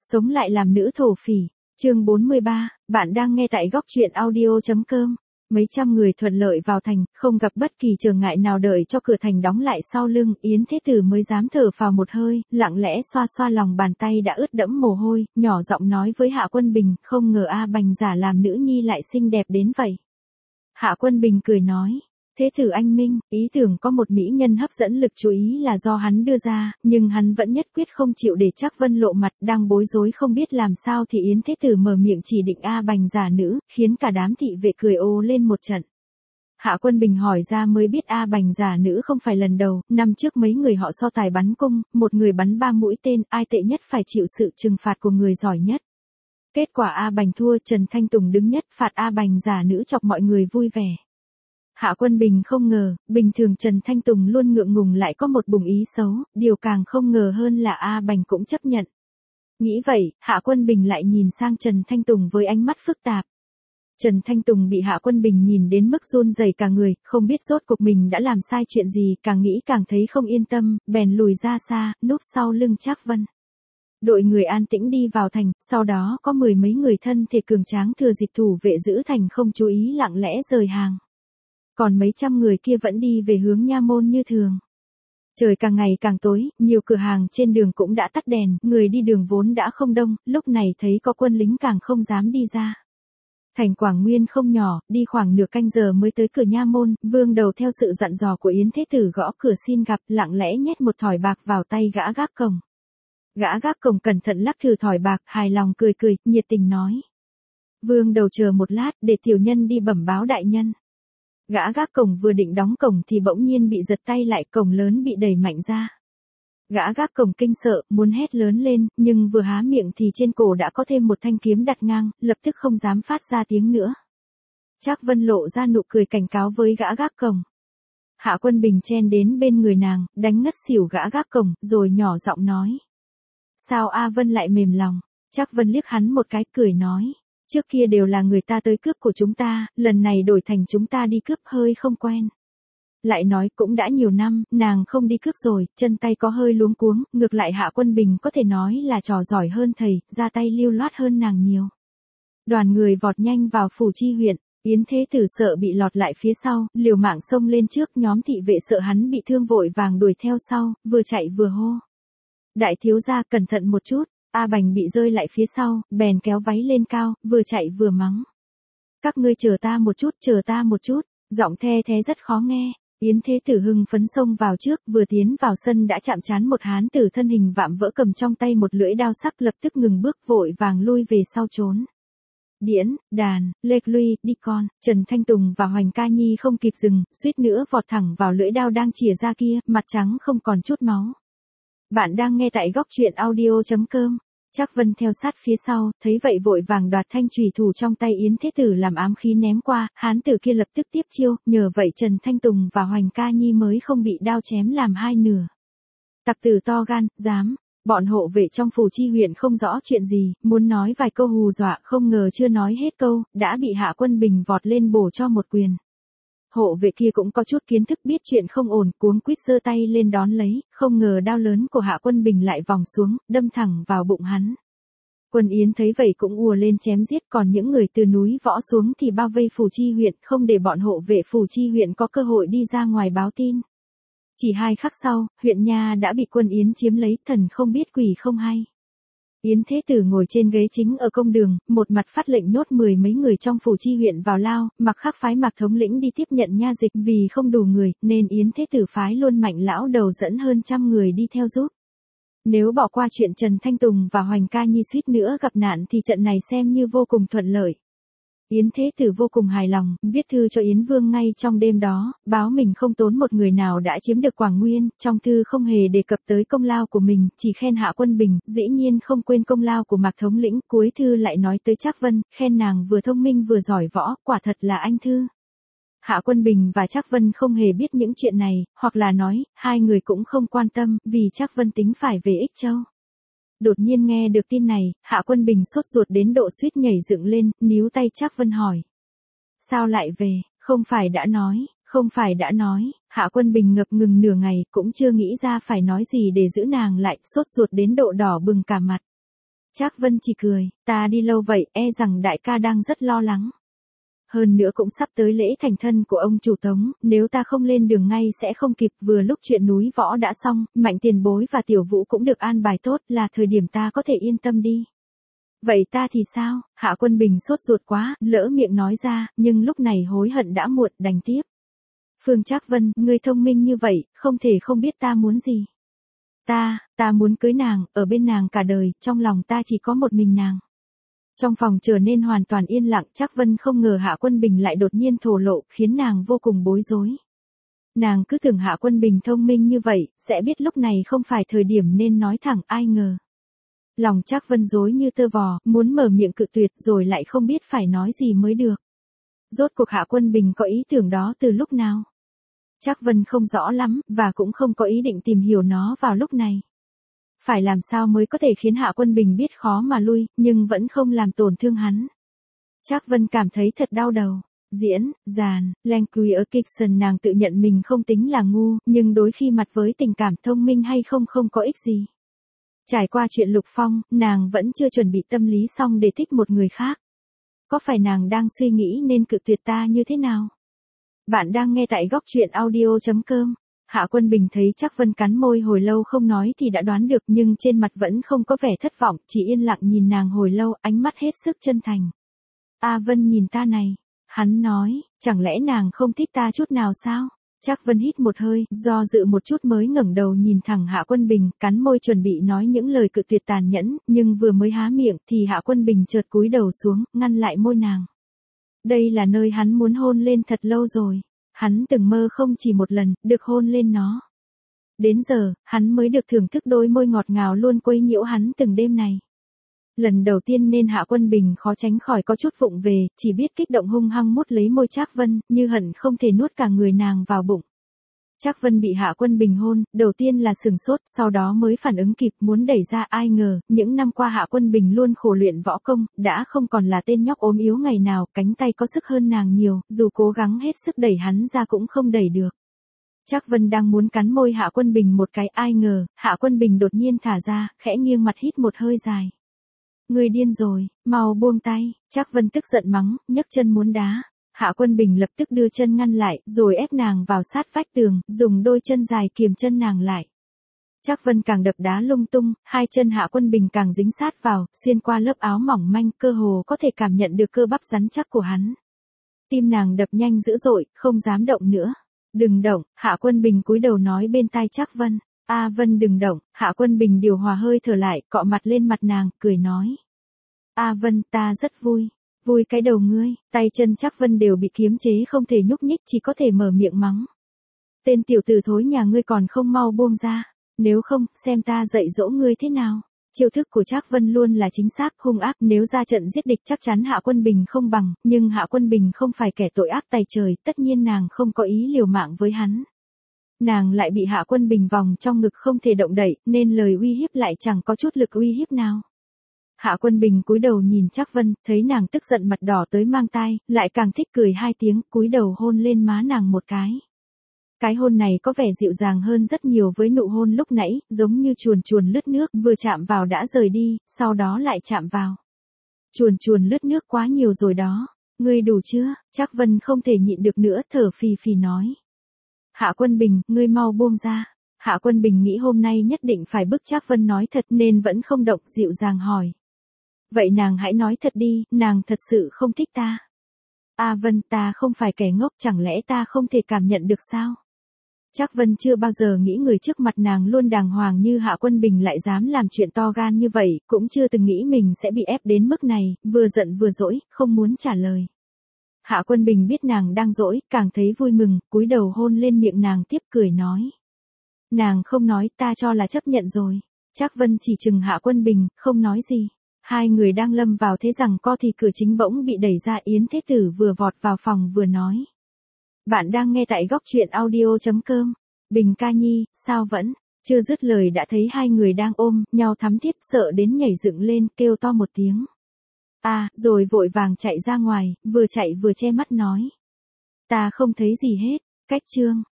Sống lại làm nữ thổ phỉ. Chương 43, bạn đang nghe tại góc truyện audio.com. Mấy trăm người thuận lợi vào thành, không gặp bất kỳ trở ngại nào, đợi cho cửa thành đóng lại sau lưng, Yến Thế Tử mới dám thở phào một hơi, lặng lẽ xoa xoa lòng bàn tay đã ướt đẫm mồ hôi, nhỏ giọng nói với Hạ Quân Bình, không ngờ A Bành giả làm nữ nhi lại xinh đẹp đến vậy. Hạ Quân Bình cười nói, Thế Tử anh minh, ý tưởng có một mỹ nhân hấp dẫn lực chú ý là do hắn đưa ra, nhưng hắn vẫn nhất quyết không chịu để Trác Vân lộ mặt, đang bối rối không biết làm sao thì Yến Thế Tử mở miệng chỉ định A Bành giả nữ, khiến cả đám thị vệ cười ồ lên một trận. Hạ Quân Bình hỏi ra mới biết A Bành giả nữ không phải lần đầu, năm trước mấy người họ so tài bắn cung, một người bắn 3 mũi tên, ai tệ nhất phải chịu sự trừng phạt của người giỏi nhất. Kết quả A Bành thua, Trần Thanh Tùng đứng nhất, phạt A Bành giả nữ chọc mọi người vui vẻ. Hạ Quân Bình không ngờ, bình thường Trần Thanh Tùng luôn ngượng ngùng lại có một bụng ý xấu, điều càng không ngờ hơn là A Bành cũng chấp nhận. Nghĩ vậy, Hạ Quân Bình lại nhìn sang Trần Thanh Tùng với ánh mắt phức tạp. Trần Thanh Tùng bị Hạ Quân Bình nhìn đến mức run rẩy cả người, không biết rốt cuộc mình đã làm sai chuyện gì, càng nghĩ càng thấy không yên tâm, bèn lùi ra xa, núp sau lưng Trác Vân. Đội người an tĩnh đi vào thành, sau đó có 10 mấy người thân thể cường tráng thừa dịp thủ vệ giữ thành không chú ý lặng lẽ rời hàng. Còn mấy trăm người kia vẫn đi về hướng nha môn như thường. Trời càng ngày càng tối, nhiều cửa hàng trên đường cũng đã tắt đèn, người đi đường vốn đã không đông, lúc này thấy có quân lính càng không dám đi ra. Thành Quảng Nguyên không nhỏ, đi khoảng nửa canh giờ mới tới cửa nha môn, Vương Đầu theo sự dặn dò của Yến Thế Tử gõ cửa xin gặp, lặng lẽ nhét một thỏi bạc vào tay gã gác cổng. Gã gác cổng cẩn thận lắc thử thỏi bạc, hài lòng cười cười, nhiệt tình nói. Vương Đầu chờ một lát, để tiểu nhân đi bẩm báo đại nhân. Gã gác cổng vừa định đóng cổng thì bỗng nhiên bị giật tay lại, cổng lớn bị đẩy mạnh ra. Gã gác cổng kinh sợ, muốn hét lớn lên, nhưng vừa há miệng thì trên cổ đã có thêm một thanh kiếm đặt ngang, lập tức không dám phát ra tiếng nữa. Trác Vân lộ ra nụ cười cảnh cáo với gã gác cổng. Hạ Quân Bình chen đến bên người nàng, đánh ngất xỉu gã gác cổng, rồi nhỏ giọng nói. Sao A Vân lại mềm lòng? Trác Vân liếc hắn một cái cười nói. Trước kia đều là người ta tới cướp của chúng ta, lần này đổi thành chúng ta đi cướp hơi không quen. Lại nói cũng đã nhiều năm, nàng không đi cướp rồi, chân tay có hơi luống cuống, ngược lại Hạ Quân Bình có thể nói là trò giỏi hơn thầy, ra tay lưu loát hơn nàng nhiều. Đoàn người vọt nhanh vào phủ chi huyện, Yến Thế Tử sợ bị lọt lại phía sau, liều mạng xông lên trước, nhóm thị vệ sợ hắn bị thương vội vàng đuổi theo sau, vừa chạy vừa hô. Đại thiếu gia cẩn thận một chút. A Bành bị rơi lại phía sau, bèn kéo váy lên cao, vừa chạy vừa mắng. Các ngươi chờ ta một chút, giọng the thế rất khó nghe. Yến Thế Tử hưng phấn xông vào trước, vừa tiến vào sân đã chạm trán một hán tử thân hình vạm vỡ cầm trong tay một lưỡi đao sắc, lập tức ngừng bước vội vàng lui về sau trốn. Điễn, đàn, lệch lui, đi con. Trần Thanh Tùng và Hoành Ca Nhi không kịp dừng, suýt nữa vọt thẳng vào lưỡi đao đang chìa ra kia, mặt trắng không còn chút máu. Bạn đang nghe tại góc truyện audio.com. Trác Vân theo sát phía sau, thấy vậy vội vàng đoạt thanh chùy thủ trong tay Yến Thế Tử làm ám khí ném qua, hán tử kia lập tức tiếp chiêu, nhờ vậy Trần Thanh Tùng và Hoành Ca Nhi mới không bị đao chém làm hai nửa. Tặc tử to gan, dám. Bọn hộ vệ trong phủ chi huyện không rõ chuyện gì, muốn nói vài câu hù dọa, không ngờ chưa nói hết câu, đã bị Hạ Quân Bình vọt lên bổ cho một quyền. Hộ vệ kia cũng có chút kiến thức, biết chuyện không ổn, cuống quýt giơ tay lên đón lấy, không ngờ đao lớn của Hạ Quân Bình lại vòng xuống, đâm thẳng vào bụng hắn. Quân Yến thấy vậy cũng ùa lên chém giết, còn những người từ núi võ xuống thì bao vây phủ chi huyện, không để bọn hộ vệ phủ chi huyện có cơ hội đi ra ngoài báo tin. Chỉ 2 khắc sau, huyện nha đã bị Quân Yến chiếm lấy, thần không biết quỷ không hay. Yến Thế Tử ngồi trên ghế chính ở công đường, một mặt phát lệnh nhốt 10 mấy người trong phủ chi huyện vào lao, Mặc Khắc phái Mạc thống lĩnh đi tiếp nhận nha dịch, vì không đủ người, nên Yến Thế Tử phái luôn Mạnh lão đầu dẫn hơn 100 người đi theo giúp. Nếu bỏ qua chuyện Trần Thanh Tùng và Hoành Ca Nhi suýt nữa gặp nạn thì trận này xem như vô cùng thuận lợi. Yến Thế Tử vô cùng hài lòng, viết thư cho Yến Vương ngay trong đêm đó, báo mình không tốn một người nào đã chiếm được Quảng Nguyên, trong thư không hề đề cập tới công lao của mình, chỉ khen Hạ Quân Bình, dĩ nhiên không quên công lao của Mạc thống lĩnh, cuối thư lại nói tới Trác Vân, khen nàng vừa thông minh vừa giỏi võ, quả thật là anh thư. Hạ Quân Bình và Trác Vân không hề biết những chuyện này, hoặc là nói, hai người cũng không quan tâm, vì Trác Vân tính phải về Ích Châu. Đột nhiên nghe được tin này, Hạ Quân Bình sốt ruột đến độ suýt nhảy dựng lên, níu tay Trác Vân hỏi. Sao lại về, không phải đã nói, Hạ Quân Bình ngập ngừng nửa ngày, cũng chưa nghĩ ra phải nói gì để giữ nàng lại, sốt ruột đến độ đỏ bừng cả mặt. Trác Vân chỉ cười, ta đi lâu vậy, e rằng đại ca đang rất lo lắng. Hơn nữa cũng sắp tới lễ thành thân của ông chủ Tống, nếu ta không lên đường ngay sẽ không kịp, vừa lúc chuyện núi võ đã xong, Mạnh tiền bối và Tiểu Vũ cũng được an bài tốt, là thời điểm ta có thể yên tâm đi. Vậy ta thì sao? Hạ Quân Bình sốt ruột quá, lỡ miệng nói ra, nhưng lúc này hối hận đã muộn, đành tiếp. Phương Trác Vân, ngươi thông minh như vậy, không thể không biết ta muốn gì. Ta muốn cưới nàng, ở bên nàng cả đời, trong lòng ta chỉ có một mình nàng. Trong phòng trở nên hoàn toàn yên lặng, Trác Vân không ngờ Hạ Quân Bình lại đột nhiên thổ lộ, khiến nàng vô cùng bối rối. Nàng cứ tưởng Hạ Quân Bình thông minh như vậy, sẽ biết lúc này không phải thời điểm nên nói thẳng, ai ngờ. Lòng Trác Vân rối như tơ vò, muốn mở miệng cự tuyệt rồi lại không biết phải nói gì mới được. Rốt cuộc Hạ Quân Bình có ý tưởng đó từ lúc nào? Trác Vân không rõ lắm, và cũng không có ý định tìm hiểu nó vào lúc này. Phải làm sao mới có thể khiến Hạ Quân Bình biết khó mà lui, nhưng vẫn không làm tổn thương hắn. Trác Vân cảm thấy thật đau đầu. Diễn, dàn, Language Kitchen, nàng tự nhận mình không tính là ngu, nhưng đôi khi mặt với tình cảm thông minh hay không có ích gì. Trải qua chuyện Lục Phong, nàng vẫn chưa chuẩn bị tâm lý xong để thích một người khác. Có phải nàng đang suy nghĩ nên cự tuyệt ta như thế nào? Bạn đang nghe tại góc truyện audio.com. Hạ Quân Bình thấy Trác Vân cắn môi hồi lâu không nói thì đã đoán được, nhưng trên mặt vẫn không có vẻ thất vọng, chỉ yên lặng nhìn nàng hồi lâu, ánh mắt hết sức chân thành. A Vân nhìn ta này. Hắn nói, chẳng lẽ nàng không thích ta chút nào sao? Trác Vân hít một hơi, do dự một chút mới ngẩng đầu nhìn thẳng Hạ Quân Bình, cắn môi chuẩn bị nói những lời cự tuyệt tàn nhẫn, nhưng vừa mới há miệng thì Hạ Quân Bình chợt cúi đầu xuống, ngăn lại môi nàng. Đây là nơi hắn muốn hôn lên thật lâu rồi. Hắn từng mơ không chỉ một lần, được hôn lên nó. Đến giờ, hắn mới được thưởng thức đôi môi ngọt ngào luôn quấy nhiễu hắn từng đêm này. Lần đầu tiên nên Hạ Quân Bình khó tránh khỏi có chút vụng về, chỉ biết kích động hung hăng mút lấy môi Trác Vân, như hận không thể nuốt cả người nàng vào bụng. Trác Vân bị Hạ Quân Bình hôn, đầu tiên là sừng sốt, sau đó mới phản ứng kịp muốn đẩy ra, ai ngờ, những năm qua Hạ Quân Bình luôn khổ luyện võ công, đã không còn là tên nhóc ốm yếu ngày nào, cánh tay có sức hơn nàng nhiều, dù cố gắng hết sức đẩy hắn ra cũng không đẩy được. Trác Vân đang muốn cắn môi Hạ Quân Bình một cái, ai ngờ, Hạ Quân Bình đột nhiên thả ra, khẽ nghiêng mặt hít một hơi dài. Ngươi điên rồi, mau buông tay. Trác Vân tức giận mắng, nhấc chân muốn đá. Hạ Quân Bình lập tức đưa chân ngăn lại, rồi ép nàng vào sát vách tường, dùng đôi chân dài kiềm chân nàng lại. Trác Vân càng đập đá lung tung, hai chân Hạ Quân Bình càng dính sát vào, xuyên qua lớp áo mỏng manh, cơ hồ có thể cảm nhận được cơ bắp rắn chắc của hắn. Tim nàng đập nhanh dữ dội, không dám động nữa. Đừng động, Hạ Quân Bình cúi đầu nói bên tai Trác Vân. A Vân đừng động, Hạ Quân Bình điều hòa hơi thở lại, cọ mặt lên mặt nàng, cười nói. A Vân, ta rất vui. Vui cái đầu ngươi, tay chân Trác Vân đều bị kiềm chế không thể nhúc nhích, chỉ có thể mở miệng mắng. Tên tiểu tử thối nhà ngươi còn không mau buông ra, nếu không, xem ta dạy dỗ ngươi thế nào. Chiêu thức của Trác Vân luôn là chính xác, hung ác, nếu ra trận giết địch chắc chắn Hạ Quân Bình không bằng, nhưng Hạ Quân Bình không phải kẻ tội ác tày trời, tất nhiên nàng không có ý liều mạng với hắn. Nàng lại bị Hạ Quân Bình vòng trong ngực không thể động đậy, nên lời uy hiếp lại chẳng có chút lực uy hiếp nào. Hạ Quân Bình cúi đầu nhìn Trác Vân, thấy nàng tức giận mặt đỏ tới mang tai, lại càng thích cười hai tiếng, cúi đầu hôn lên má nàng một cái. Cái hôn này có vẻ dịu dàng hơn rất nhiều với nụ hôn lúc nãy, giống như chuồn chuồn lướt nước, vừa chạm vào đã rời đi, sau đó lại chạm vào. Chuồn chuồn lướt nước quá nhiều rồi đó. Ngươi đủ chưa? Trác Vân không thể nhịn được nữa, thở phì phì nói. Hạ Quân Bình, ngươi mau buông ra. Hạ Quân Bình nghĩ hôm nay nhất định phải bức Trác Vân nói thật nên vẫn không động, dịu dàng hỏi. Vậy nàng hãy nói thật đi, nàng thật sự không thích ta. A Vân, ta không phải kẻ ngốc, chẳng lẽ ta không thể cảm nhận được sao? Trác Vân chưa bao giờ nghĩ người trước mặt nàng luôn đàng hoàng như Hạ Quân Bình lại dám làm chuyện to gan như vậy, cũng chưa từng nghĩ mình sẽ bị ép đến mức này, vừa giận vừa dỗi, không muốn trả lời. Hạ Quân Bình biết nàng đang dỗi, càng thấy vui mừng, cúi đầu hôn lên miệng nàng tiếp cười nói. Nàng không nói, ta cho là chấp nhận rồi. Trác Vân chỉ chừng Hạ Quân Bình, không nói gì. Hai người đang lâm vào thế giằng co thì cửa chính bỗng bị đẩy ra, Yến Thế Tử vừa vọt vào phòng vừa nói. Bạn đang nghe tại góc truyện audio.com. Bình ca nhi, sao vẫn? Chưa dứt lời đã thấy hai người đang ôm nhau thắm thiết, sợ đến nhảy dựng lên, kêu to một tiếng. Rồi vội vàng chạy ra ngoài, vừa chạy vừa che mắt nói. Ta không thấy gì hết, cách chương.